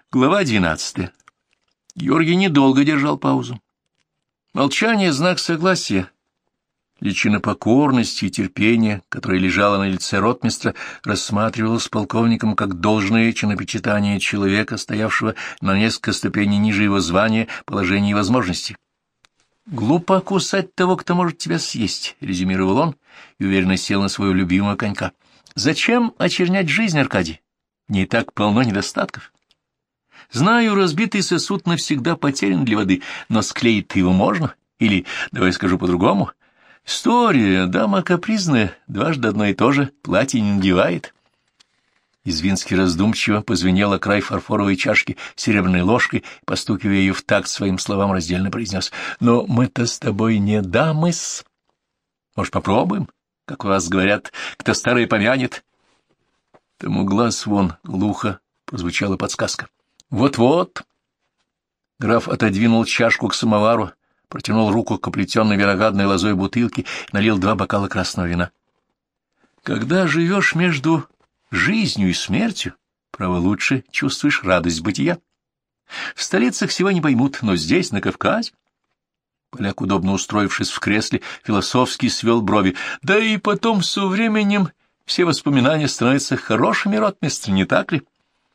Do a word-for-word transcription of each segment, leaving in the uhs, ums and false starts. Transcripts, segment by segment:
Глава двенадцатая. Георгий недолго держал паузу. Молчание — знак согласия. Личина покорности и терпения, которая лежала на лице ротмистра, рассматривалась полковником как должное чинопочитание человека, стоявшего на несколько ступеней ниже его звания, положения и возможностей. «Глупо кусать того, кто может тебя съесть», — резюмировал он и уверенно сел на своего любимого конька. «Зачем очернять жизнь, Аркадий? Не так полно недостатков. Знаю, разбитый сосуд навсегда потерян для воды, но склеить-то его можно. Или, давай скажу по-другому, история, дама капризная, дважды одно и то же, платье не надевает». Извинский раздумчиво позвенел о край фарфоровой чашки серебряной ложкой, постукивая ее в такт своим словам, раздельно произнес: «Но мы-то с тобой не дамы-с. Может, попробуем? Как у вас говорят, кто старое помянет?» Тому глаз вон, глухо прозвучала подсказка. «Вот-вот». Граф отодвинул чашку к самовару, протянул руку к оплетенной виноградной лозой бутылке, налил два бокала красного вина. «Когда живешь между жизнью и смертью, право, лучше чувствуешь радость бытия. В столицах всего не поймут, но здесь, на Кавказе...» Поляк, удобно устроившись в кресле, философски свел брови. «Да и потом, со временем, все воспоминания становятся хорошими, ротмистр, не так ли?»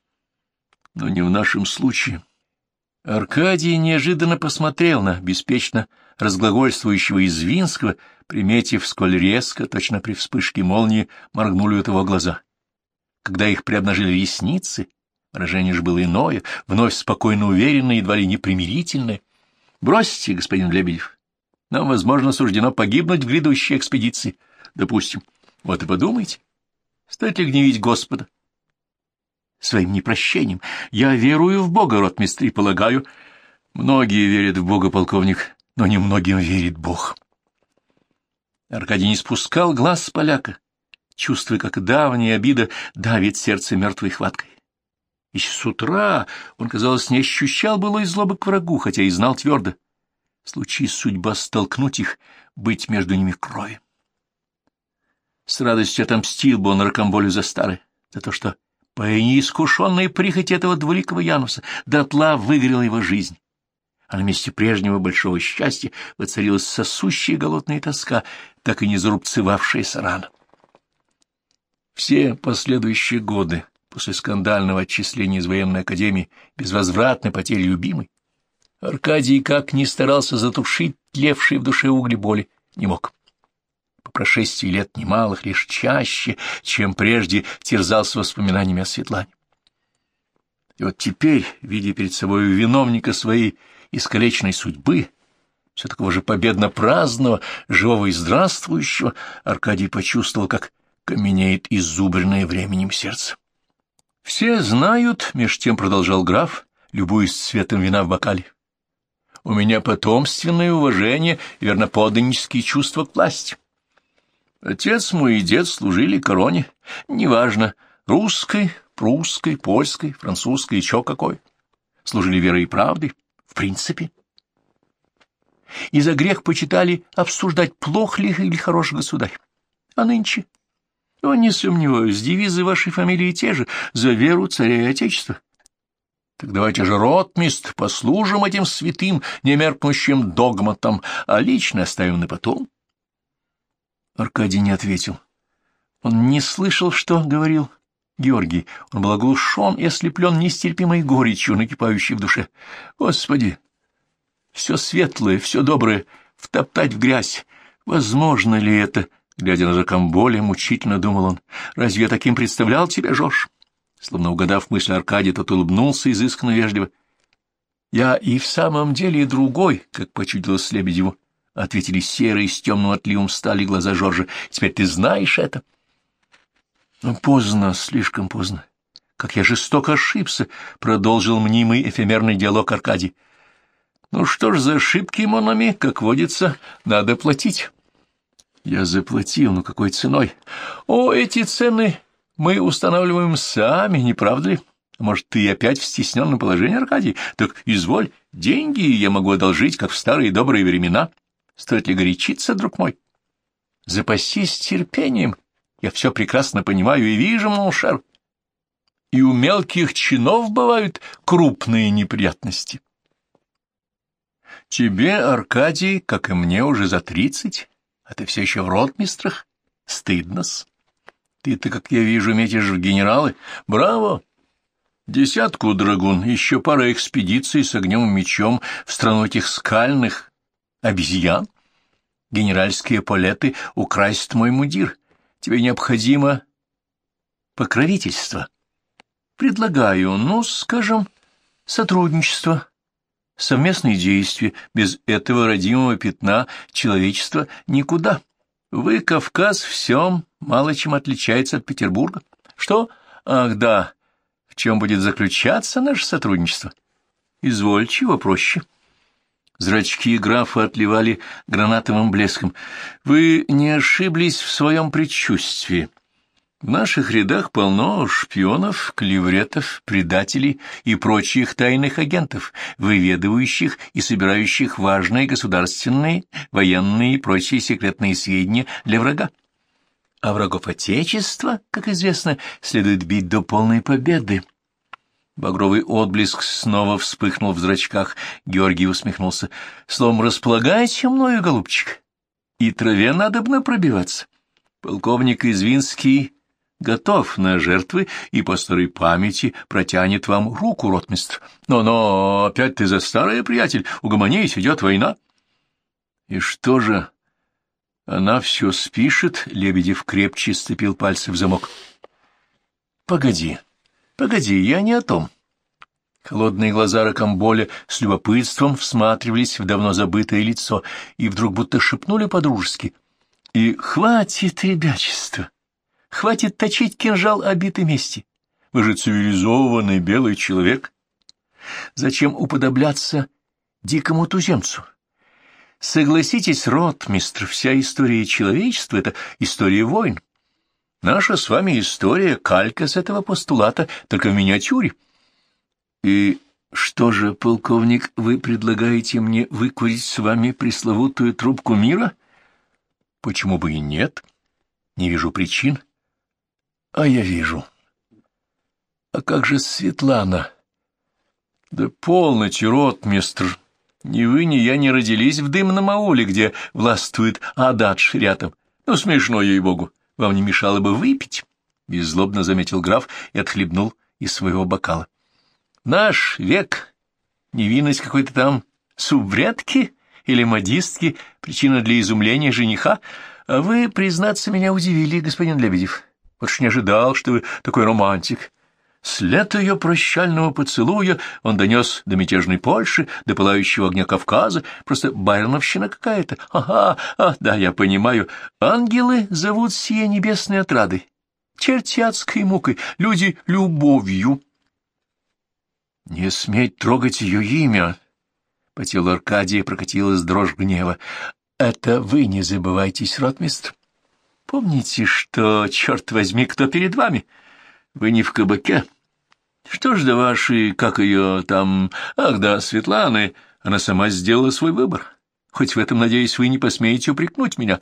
«Но не в нашем случае». Аркадий неожиданно посмотрел на беспечно разглагольствующего Извинского, приметив, сколь резко, точно при вспышке молнии, моргнули от его глаза. Когда их приобнажили ресницы, выражение же было иное, вновь спокойно уверенное, едва ли не примирительное. «Бросьте, господин Лебедев, нам, возможно, суждено погибнуть в грядущей экспедиции. Допустим. Вот и подумайте, стоит ли гневить Господа своим непрощением? Я верую в Бога, ротмистр, и полагаю...» «Многие верят в Бога, полковник, но немногим верит Бог». Аркадий не спускал глаз с поляка, чувствуя, как давняя обида давит сердце мертвой хваткой. Еще с утра он, казалось, не ощущал былой злобы к врагу, хотя и знал твердо: случись судьба столкнуть их, быть между ними крови. С радостью отомстил бы он Рокамболю за старое, за то, что по неискушенной прихоти этого двуликого Януса дотла выгорела его жизнь, а на месте прежнего большого счастья воцарилась сосущая голодная тоска, так и не зарубцевавшаяся рана. Все последующие годы после скандального отчисления из военной академии, безвозвратной потери любимой, Аркадий, как ни старался затушить тлевшие в душе угли боли, не мог. По прошествии лет немалых лишь чаще, чем прежде, терзался воспоминаниями о Светлане. И вот теперь, видя перед собой виновника своей искалеченной судьбы, все такого же победно-праздного, живого и здравствующего, Аркадий почувствовал, как каменеет изубренное временем сердце. «Все знают, — меж тем продолжал граф, любуясь цветом вина в бокале, — у меня потомственное уважение и верноподданнические чувства к власти. Отец мой и дед служили короне, неважно, русской, прусской, польской, французской, еще какой. Служили верой и правдой, в принципе. И за грех почитали обсуждать, плох ли или хорош государь. А нынче... Но, не сомневаюсь, девизы вашей фамилии те же — за веру царя и отечества. Так давайте же, ротмистр, послужим этим святым, немеркнущим догматам, а лично оставим на потом». Аркадий не ответил. Он не слышал, что говорил Георгий. Он был оглушен и ослеплен нестерпимой горечью, накипающей в душе. «Господи, все светлое, все доброе втоптать в грязь. Возможно ли это?» Глядя на Рокамболя, мучительно думал он: «Разве я таким представлял тебя, Жорж?» Словно угадав мысль Аркадия, тот улыбнулся изысканно вежливо. «Я и в самом деле другой, как почудилось Лебедеву», — ответили серые с темным отливом стали глаза Жоржа. «Теперь ты знаешь это?» «Но поздно, слишком поздно. Как я жестоко ошибся», — продолжил мнимый эфемерный диалог Аркадий. «Ну что ж, за ошибки, Монами, как водится, надо платить». «Я заплатил, но какой ценой?» «О, эти цены мы устанавливаем сами, не правда ли? Может, ты опять в стесненном положении, Аркадий? Так изволь, деньги я могу одолжить, как в старые добрые времена. Стоит ли горячиться, друг мой? Запасись терпением. Я все прекрасно понимаю и вижу, моншер». и у мелких чинов бывают крупные неприятности. Тебе, Аркадий, как и мне, уже за тридцать, а ты все еще в ротмистрах. Стыдно-с. Ты-то, как я вижу, метишь в генералы. Браво! Десятку драгун, еще пара экспедиций с огнем и мечом в страну этих скальных обезьян. Генеральские палеты украсят мой мундир. Тебе необходимо покровительство. Предлагаю, ну, скажем, сотрудничество, совместные действия. Без этого родимого пятна человечества никуда. Вы, Кавказ, в всем мало чем отличается от Петербурга. Что? Ах, да. В чем будет заключаться наше сотрудничество? Изволь, чего проще. Зрачки графа отливали гранатовым блеском. Вы не ошиблись в своем предчувствии. В наших рядах полно шпионов, клевретов, предателей и прочих тайных агентов, выведывающих и собирающих важные государственные, военные и прочие секретные сведения для врага. А врагов Отечества, как известно, следует бить до полной победы. Багровый отблеск снова вспыхнул в зрачках. Георгий усмехнулся. Словом, располагайте мною, голубчик, и траве надобно пробиваться. Полковник Извинский готов на жертвы и по старой памяти протянет вам руку, ротмистр. Но-но, опять ты за старое, приятель, угомонись, идет война. И что же, она все спишет? Лебедев крепче сцепил пальцы в замок. Погоди, погоди, я не о том. Холодные глаза Рокамболя с любопытством всматривались в давно забытое лицо и вдруг будто шепнули по-дружески. И хватит ребячества. Хватит точить кинжал обитой мести. Вы же цивилизованный белый человек. Зачем уподобляться дикому туземцу? Согласитесь, ротмистр, вся история человечества — это история войн. Наша с вами история — калька с этого постулата, только в миниатюре. И что же, полковник, вы предлагаете мне выкурить с вами пресловутую трубку мира? Почему бы и нет? Не вижу причин. А я вижу. А как же Светлана? Да полноте, ротмистр. Ни вы, ни я не родились в дымном ауле, где властвует ададж рядом. Ну, смешно, ей-богу. Вам не мешало бы выпить? Беззлобно заметил граф и отхлебнул из своего бокала. Наш век, невинность какой-то там субвредки или модистки, причина для изумления жениха. А вы, признаться, меня удивили, господин Лебедев. Вот ж не ожидал, что вы такой романтик. След ее прощального поцелуя он донес до мятежной Польши, до пылающего огня Кавказа. Просто байроновщина какая-то. Ага, а, да, я понимаю. Ангелы зовут сие небесной отрадой, черти адской мукой, люди — любовью. Не сметь трогать ее имя. По телу Аркадия прокатилась дрожь гнева. Это вы не забывайтесь, ротмистр. Помните, что, черт возьми, кто перед вами? Вы не в кабаке. Что ж до вашей, как ее там... Ах да, Светланы, она сама сделала свой выбор. Хоть в этом, надеюсь, вы не посмеете упрекнуть меня.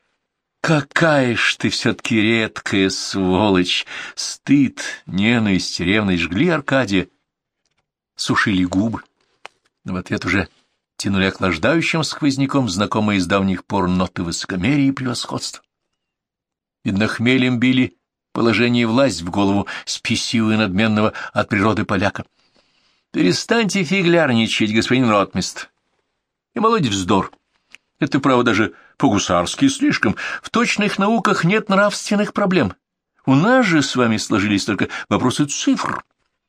Какая ж ты все-таки редкая сволочь! Стыд, ненависть, ревность жгли Аркадия, сушили губы. Но в ответ уже тянули охлаждающим сквозняком знакомые с давних пор ноты высокомерия и превосходства. Видно, хмелем били положение и власть в голову спесивого и надменного от природы поляка. Перестаньте фиглярничать, господин ротмистр. И молодец вздор. Это, право, даже по-гусарски слишком. В точных науках нет нравственных проблем. У нас же с вами сложились только вопросы цифр.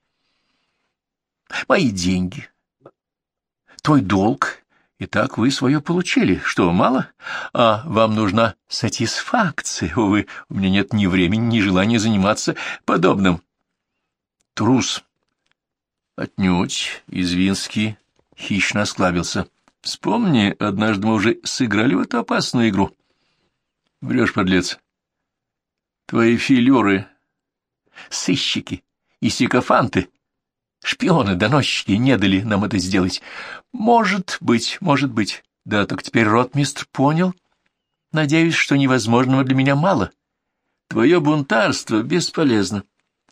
Мои деньги, твой долг, и так вы свое получили. Что, мало? А вам нужна сатисфакция. Увы, у меня нет ни времени, ни желания заниматься подобным. Трус. Отнюдь. Извинский хищно осклабился. Вспомни, однажды мы уже сыграли в эту опасную игру. Врешь, подлец. Твои филеры, сыщики и сикофанты, шпионы, доносчики не дали нам это сделать. Может быть, может быть. Да, только теперь ротмистр понял. Надеюсь, что невозможного для меня мало. Твое бунтарство бесполезно.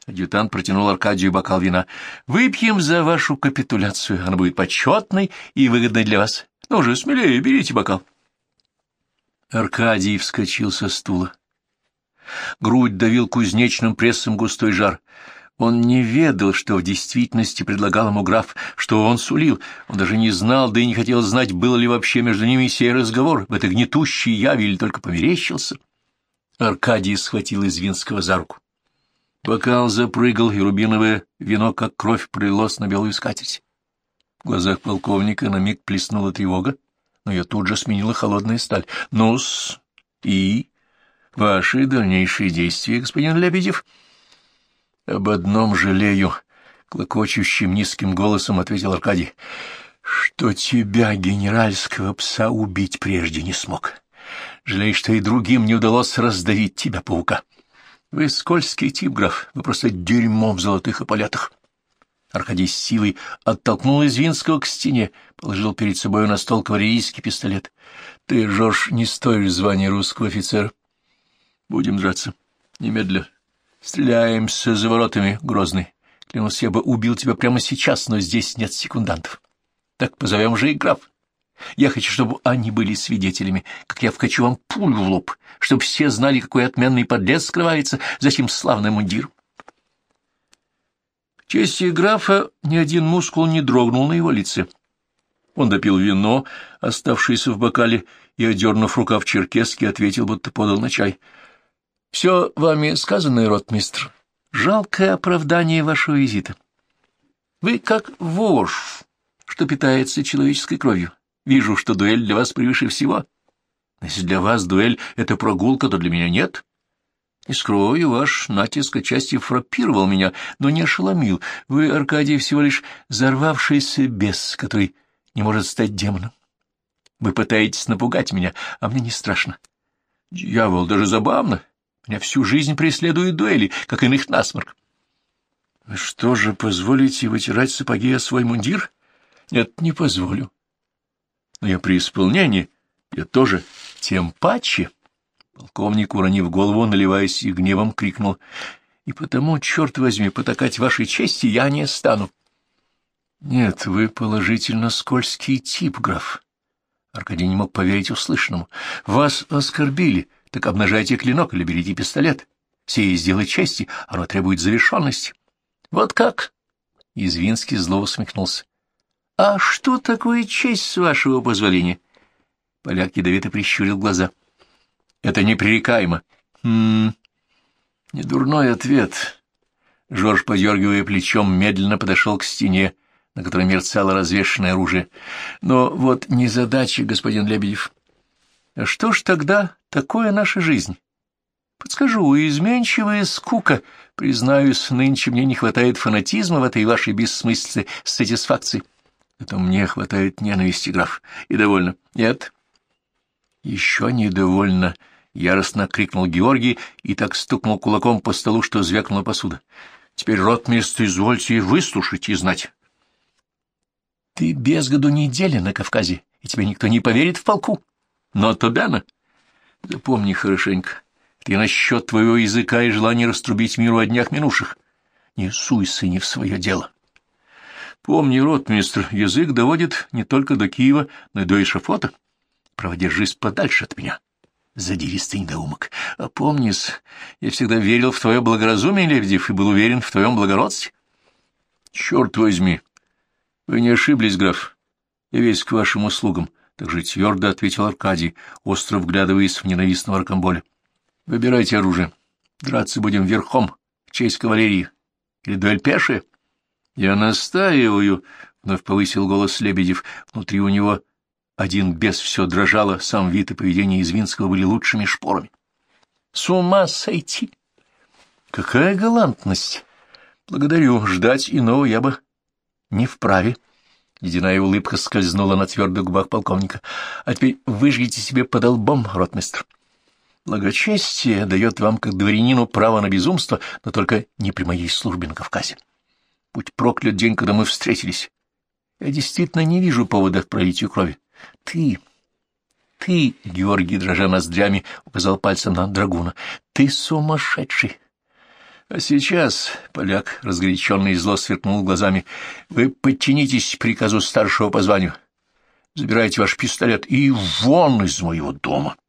Адъютант протянул Аркадию бокал вина. — Выпьем за вашу капитуляцию. Она будет почетной и выгодной для вас. Ну же, смелее, берите бокал. Аркадий вскочил со стула. Грудь давил кузнечным прессом густой жар. Он не ведал, что в действительности предлагал ему граф, что он сулил. Он даже не знал, да и не хотел знать, был ли вообще между ними сей разговор, в этой гнетущей яви или только померещился. Аркадий схватил Извинского за руку. Бокал запрыгал, и рубиновое вино, как кровь, пролилось на белую скатерть. В глазах полковника на миг плеснула тревога, но ее тут же сменила холодная сталь. — Ну-с, и ваши дальнейшие действия, господин Лебедев? — Об одном жалею, — клокочущим низким голосом ответил Аркадий, — что тебя, генеральского пса, убить прежде не смог. Жалею, что и другим не удалось раздавить тебя, паука. Вы скользкий тип, граф, вы просто дерьмо в золотых эполетах. Аркадий с силой оттолкнул Извинского к стене, положил перед собой на стол кавалерийский пистолет. — Ты, Жорж, не стоишь звания русского офицера. Будем драться. Немедля. Стреляемся за воротами, Грозный. Клянусь, я бы убил тебя прямо сейчас, но здесь нет секундантов. Так позовем же и граф. Я хочу, чтобы они были свидетелями, как я вкачу вам пулю в лоб, чтобы все знали, какой отменный подлец скрывается за сим славным мундиром. В чести графа ни один мускул не дрогнул на его лице. Он допил вино, оставшееся в бокале, и, одернув рукав черкесски, ответил, будто подал на чай. — Все вами сказанное, ротмистр, жалкое оправдание вашего визита. Вы как вож, что питается человеческой кровью. Вижу, что дуэль для вас превыше всего. Если для вас дуэль — это прогулка, то для меня нет. Не скрою, ваш натиск отчасти фраппировал меня, но не ошеломил. Вы, Аркадий, всего лишь взорвавшийся бес, который не может стать демоном. Вы пытаетесь напугать меня, а мне не страшно. Дьявол, даже забавно. Меня всю жизнь преследуют дуэли, как иных насморк. Вы что же, позволите вытирать сапоги о свой мундир? Нет, не позволю. Но я при исполнении, я тоже, тем паче. Полковник, уронив голову, наливаясь и гневом, крикнул. И потому, черт возьми, потакать вашей чести я не стану. Нет, вы положительно скользкий тип, граф. Аркадий не мог поверить услышанному. Вас оскорбили, так обнажайте клинок или берите пистолет. Сие сделай чести, оно требует завершенности. Вот как? Извинский зло усмехнулся. — А что такое честь, с вашего позволения? Поляк ядовито прищурил глаза. — Это непререкаемо. — Хм... Недурной ответ. Жорж, подергивая плечом, медленно подошел к стене, на которой мерцало развешанное оружие. — Но вот незадача, господин Лебедев. А что ж тогда такое наша жизнь? Подскажу, изменчивая скука. Признаюсь, нынче мне не хватает фанатизма в этой вашей бессмыслице сатисфакции. Это мне хватает ненависти, граф, и довольно. Нет. Еще недовольно, яростно крикнул Георгий и так стукнул кулаком по столу, что звякнула посуда. Теперь, ротмистр, извольте выслушать и знать. Ты без году недели на Кавказе, и тебе никто не поверит в полку. Но Тобяна, запомни хорошенько, ты насчет твоего языка и желания раструбить миру о днях минувших. Не суйся не в свое дело. Помни, ротмистр, язык доводит не только до Киева, но и до эшафота. Проводержись подальше от меня, задиристый недоумок. Опомнись, я всегда верил в твое благоразумие, Лебедев, и был уверен в твоем благородстве. Черт возьми, вы не ошиблись, граф. Я весь к вашим услугам, — так же твердо ответил Аркадий, остро вглядываясь в ненавистного Аркамболя. Выбирайте оружие. Драться будем верхом, в честь кавалерии. Или дуэль пешая? Я настаиваю, — вновь повысил голос Лебедев. Внутри у него один бес все дрожало, сам вид и поведение Извинского были лучшими шпорами. С ума сойти! Какая галантность! Благодарю, ждать иного я бы не вправе. Ледяная улыбка скользнула на твердых губах полковника. А теперь выжгите себе под лбом, ротмистр. Благочестие дает вам, как дворянину, право на безумство, но только не при моей службе на Кавказе. Будь проклят день, когда мы встретились. Я действительно не вижу повода к пролитию крови. Ты, ты, Георгий, дрожа ноздрями, указал пальцем на драгуна, ты сумасшедший. А сейчас, — поляк, разгоряченный и зло, сверкнул глазами, — вы подчинитесь приказу старшего по званию. Забирайте ваш пистолет и вон из моего дома.